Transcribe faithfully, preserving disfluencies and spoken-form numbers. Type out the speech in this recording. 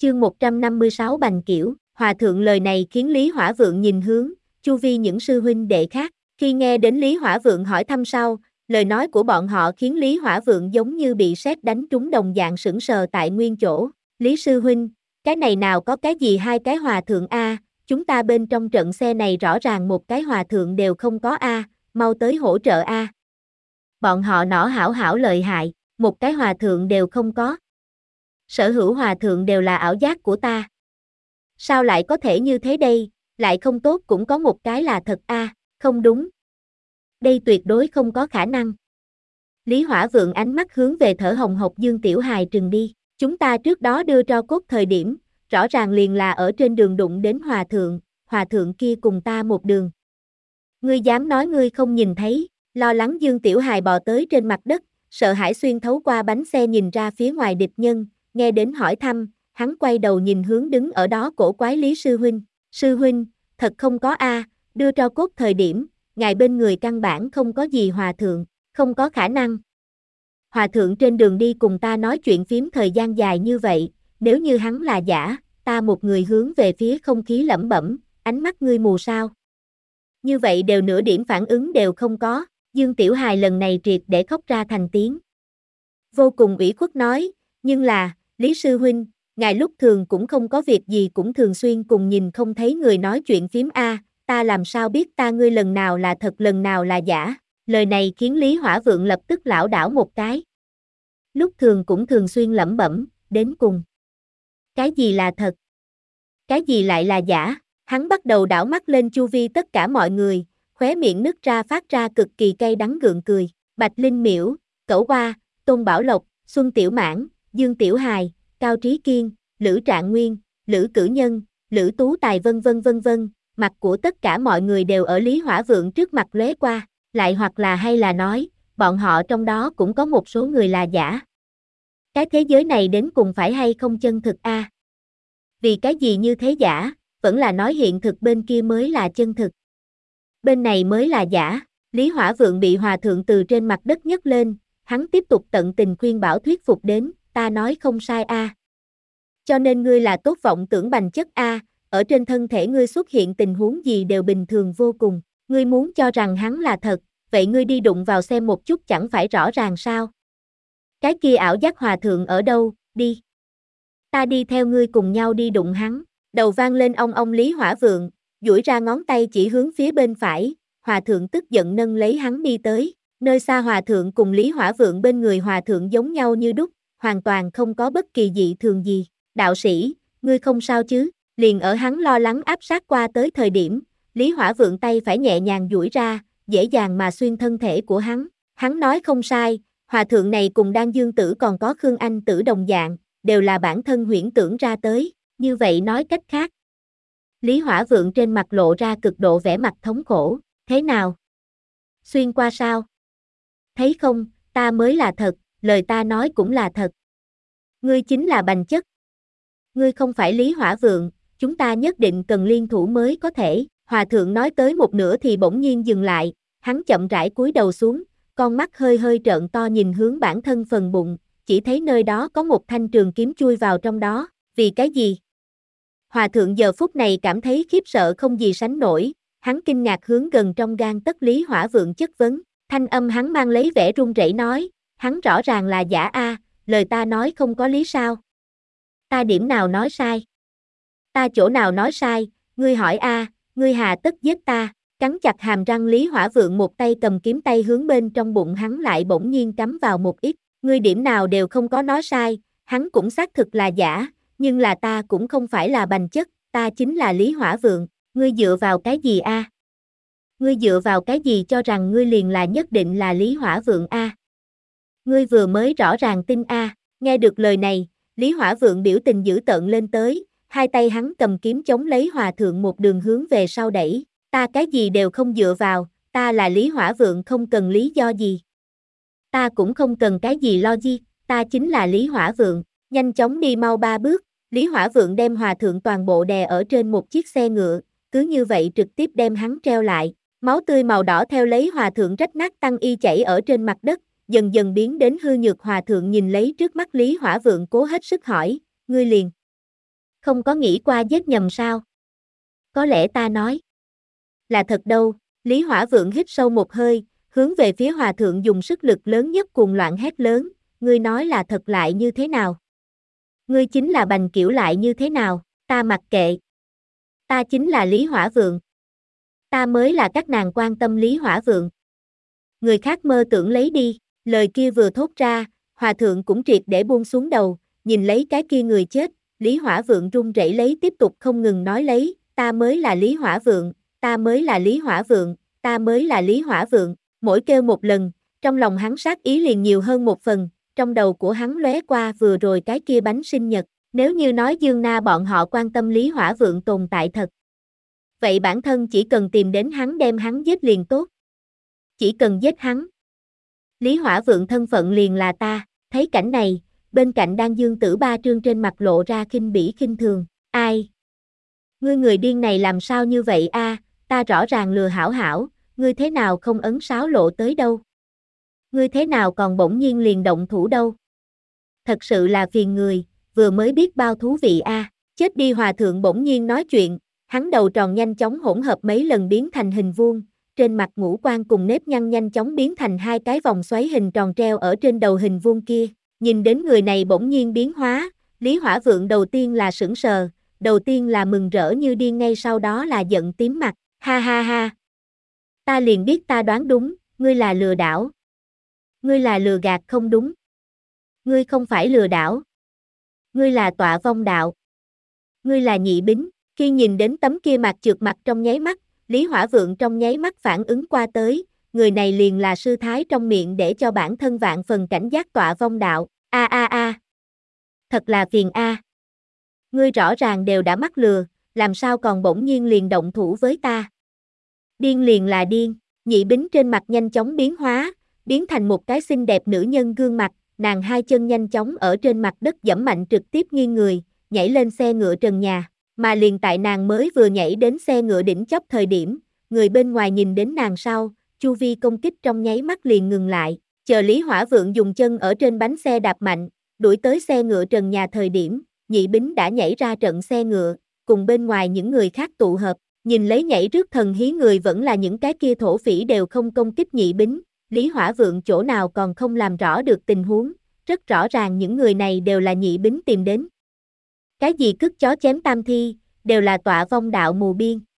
Chương một trăm năm mươi sáu Bành Kiểu, Hòa thượng lời này khiến Lý Hỏa Vượng nhìn hướng, chu vi những sư huynh đệ khác, khi nghe đến Lý Hỏa Vượng hỏi thăm sau, lời nói của bọn họ khiến Lý Hỏa Vượng giống như bị sét đánh trúng đồng dạng sững sờ tại nguyên chỗ. Lý sư huynh, cái này nào có cái gì hai cái hòa thượng a, chúng ta bên trong trận xe này rõ ràng một cái hòa thượng đều không có a, mau tới hỗ trợ a. Bọn họ nỏ hảo hảo lợi hại, một cái hòa thượng đều không có. Sở hữu hòa thượng đều là ảo giác của ta. Sao lại có thể như thế đây, lại không tốt cũng có một cái là thật a, không đúng. Đây tuyệt đối không có khả năng. Lý Hỏa Vượng ánh mắt hướng về thở hồng hộc Dương Tiểu Hài trừng đi, chúng ta trước đó đưa tro cốt thời điểm, rõ ràng liền là ở trên đường đụng đến hòa thượng, hòa thượng kia cùng ta một đường. Ngươi dám nói ngươi không nhìn thấy, lo lắng Dương Tiểu Hài bò tới trên mặt đất, sợ hãi xuyên thấu qua bánh xe nhìn ra phía ngoài địch nhân, nghe đến hỏi thăm, hắn quay đầu nhìn hướng đứng ở đó cổ quái Lý sư huynh, sư huynh, thật không có a, đưa tro cốt thời điểm, ngài bên người căn bản không có gì hòa thượng, không có khả năng. Hòa thượng trên đường đi cùng ta nói chuyện phím thời gian dài như vậy, nếu như hắn là giả, ta một người hướng về phía không khí lẩm bẩm, ánh mắt ngươi mù sao? Như vậy đều nửa điểm phản ứng đều không có, Dương Tiểu Hài lần này triệt để khóc ra thành tiếng. Vô cùng ủy khuất nói, nhưng là, Lý sư huynh, ngài lúc thường cũng không có việc gì cũng thường xuyên cùng nhìn không thấy người nói chuyện phím a, ta làm sao biết ta ngươi lần nào là thật lần nào là giả, lời này khiến Lý Hỏa Vượng lập tức lảo đảo một cái. Lúc thường cũng thường xuyên lẩm bẩm, đến cùng. Cái gì là thật? Cái gì lại là giả? Hắn bắt đầu đảo mắt lên chu vi tất cả mọi người, khóe miệng nứt ra phát ra cực kỳ cay đắng gượng cười, Bạch Linh Miễu, Cẩu Hoa, Tôn Bảo Lộc, Xuân Tiểu Mãn, Dương Tiểu Hài, Cao Trí Kiên, Lữ Trạng Nguyên, Lữ Cử Nhân, Lữ Tú Tài vân vân vân vân, mặt của tất cả mọi người đều ở Lý Hỏa Vượng trước mặt lóe qua, lại hoặc là hay là nói, bọn họ trong đó cũng có một số người là giả. Cái thế giới này đến cùng phải hay không chân thực a? À? Vì cái gì như thế giả, vẫn là nói hiện thực bên kia mới là chân thực. Bên này mới là giả, Lý Hỏa Vượng bị hòa thượng từ trên mặt đất nhấc lên, hắn tiếp tục tận tình khuyên bảo thuyết phục đến, ta nói không sai a. À. Cho nên ngươi là tốt vọng tưởng bành chất a, à, ở trên thân thể ngươi xuất hiện tình huống gì đều bình thường vô cùng, ngươi muốn cho rằng hắn là thật, vậy ngươi đi đụng vào xem một chút chẳng phải rõ ràng sao? Cái kia ảo giác hòa thượng ở đâu, đi. Ta đi theo ngươi cùng nhau đi đụng hắn, đầu vang lên ong ong Lý Hỏa Vượng, duỗi ra ngón tay chỉ hướng phía bên phải, hòa thượng tức giận nâng lấy hắn đi tới, nơi xa hòa thượng cùng Lý Hỏa Vượng bên người hòa thượng giống nhau như đúc, hoàn toàn không có bất kỳ dị thường gì, đạo sĩ, ngươi không sao chứ, liền ở hắn lo lắng áp sát qua tới thời điểm, Lý Hỏa Vượng tay phải nhẹ nhàng duỗi ra, dễ dàng mà xuyên thân thể của hắn, hắn nói không sai, hòa thượng này cùng Đan Dương Tử còn có Khương Anh Tử đồng dạng, đều là bản thân huyễn tưởng ra tới, như vậy nói cách khác. Lý Hỏa Vượng trên mặt lộ ra cực độ vẻ mặt thống khổ, thế nào? Xuyên qua sao? Thấy không, ta mới là thật, lời ta nói cũng là thật. Ngươi chính là bành chất. Ngươi không phải Lý Hỏa Vượng, chúng ta nhất định cần liên thủ mới có thể. Hòa thượng nói tới một nửa thì bỗng nhiên dừng lại, hắn chậm rãi cúi đầu xuống, con mắt hơi hơi trợn to nhìn hướng bản thân phần bụng, chỉ thấy nơi đó có một thanh trường kiếm chui vào trong đó, vì cái gì? Hòa thượng giờ phút này cảm thấy khiếp sợ không gì sánh nổi, hắn kinh ngạc hướng gần trong gan tất Lý Hỏa Vượng chất vấn, thanh âm hắn mang lấy vẻ run rẩy nói, hắn rõ ràng là giả a, lời ta nói không có lý sao? Ta điểm nào nói sai? Ta chỗ nào nói sai, ngươi hỏi a, ngươi hà tất giết ta, cắn chặt hàm răng Lý Hỏa Vượng một tay cầm kiếm tay hướng bên trong bụng hắn lại bỗng nhiên cắm vào một ít, ngươi điểm nào đều không có nói sai, hắn cũng xác thực là giả, nhưng là ta cũng không phải là bành chất, ta chính là Lý Hỏa Vượng, ngươi dựa vào cái gì a? À? Ngươi dựa vào cái gì cho rằng ngươi liền là nhất định là Lý Hỏa Vượng a? À? Ngươi vừa mới rõ ràng tin a, à? Nghe được lời này, Lý Hỏa Vượng biểu tình dữ tợn lên tới, hai tay hắn cầm kiếm chống lấy hòa thượng một đường hướng về sau đẩy, ta cái gì đều không dựa vào, ta là Lý Hỏa Vượng không cần lý do gì. Ta cũng không cần cái gì logic, ta chính là Lý Hỏa Vượng, nhanh chóng đi mau ba bước, Lý Hỏa Vượng đem hòa thượng toàn bộ đè ở trên một chiếc xe ngựa, cứ như vậy trực tiếp đem hắn treo lại, máu tươi màu đỏ theo lấy hòa thượng rách nát tăng y chảy ở trên mặt đất, dần dần biến đến hư nhược hòa thượng nhìn lấy trước mắt Lý Hỏa Vượng cố hết sức hỏi, ngươi liền. Không có nghĩ qua giết nhầm sao? Có lẽ ta nói là thật đâu. Lý Hỏa Vượng hít sâu một hơi, hướng về phía hòa thượng dùng sức lực lớn nhất cuồng loạn hét lớn, ngươi nói là thật lại như thế nào? Ngươi chính là Bành Kiểu lại như thế nào? Ta mặc kệ. Ta chính là Lý Hỏa Vượng. Ta mới là các nàng quan tâm Lý Hỏa Vượng. Người khác mơ tưởng lấy đi, lời kia vừa thốt ra, hòa thượng cũng triệt để buông xuống đầu, nhìn lấy cái kia người chết, Lý Hỏa Vượng run rẩy lấy tiếp tục không ngừng nói lấy, ta mới là Lý Hỏa Vượng, ta mới là Lý Hỏa Vượng, ta mới là Lý Hỏa Vượng, mỗi kêu một lần, trong lòng hắn sát ý liền nhiều hơn một phần, trong đầu của hắn lóe qua vừa rồi cái kia bánh sinh nhật, nếu như nói Dương Na bọn họ quan tâm Lý Hỏa Vượng tồn tại thật. Vậy bản thân chỉ cần tìm đến hắn đem hắn giết liền tốt. Chỉ cần giết hắn. Lý Hỏa Vượng thân phận liền là ta, thấy cảnh này, bên cạnh đang Dương Tử Ba Trương trên mặt lộ ra khinh bỉ khinh thường, ai? Ngươi người điên này làm sao như vậy a? Ta rõ ràng lừa hảo hảo, ngươi thế nào không ấn sáo lộ tới đâu? Ngươi thế nào còn bỗng nhiên liền động thủ đâu? Thật sự là phiền người, vừa mới biết bao thú vị a. Chết đi hòa thượng bỗng nhiên nói chuyện, hắn đầu tròn nhanh chóng hỗn hợp mấy lần biến thành hình vuông, trên mặt ngũ quan cùng nếp nhăn nhanh chóng biến thành hai cái vòng xoáy hình tròn treo ở trên đầu hình vuông kia. Nhìn đến người này bỗng nhiên biến hóa, Lý Hỏa Vượng đầu tiên là sững sờ, đầu tiên là mừng rỡ như điên ngay sau đó là giận tím mặt, ha ha ha. Ta liền biết ta đoán đúng, ngươi là lừa đảo. Ngươi là lừa gạt không đúng. Ngươi không phải lừa đảo. Ngươi là tọa vong đạo. Ngươi là nhị bính. Khi nhìn đến tấm kia mặt trượt mặt trong nháy mắt, Lý Hỏa Vượng trong nháy mắt phản ứng qua tới, người này liền là sư thái trong miệng để cho bản thân vạn phần cảnh giác tọa vong đạo, a a a. Thật là phiền a. Ngươi rõ ràng đều đã mắc lừa, làm sao còn bỗng nhiên liền động thủ với ta? Điên liền là điên, nhị bính trên mặt nhanh chóng biến hóa, biến thành một cái xinh đẹp nữ nhân gương mặt, nàng hai chân nhanh chóng ở trên mặt đất giẫm mạnh trực tiếp nghiêng người, nhảy lên xe ngựa trần nhà. Mà liền tại nàng mới vừa nhảy đến xe ngựa đỉnh chóp thời điểm, người bên ngoài nhìn đến nàng sau, chu vi công kích trong nháy mắt liền ngừng lại, chờ Lý Hỏa Vượng dùng chân ở trên bánh xe đạp mạnh, đuổi tới xe ngựa trần nhà thời điểm, nhị bính đã nhảy ra trận xe ngựa, cùng bên ngoài những người khác tụ hợp, nhìn lấy nhảy rước thần hí người vẫn là những cái kia thổ phỉ đều không công kích nhị bính, Lý Hỏa Vượng chỗ nào còn không làm rõ được tình huống, rất rõ ràng những người này đều là nhị bính tìm đến. Cái gì cứt chó chém tam thi, đều là tọa vong đạo mù biên,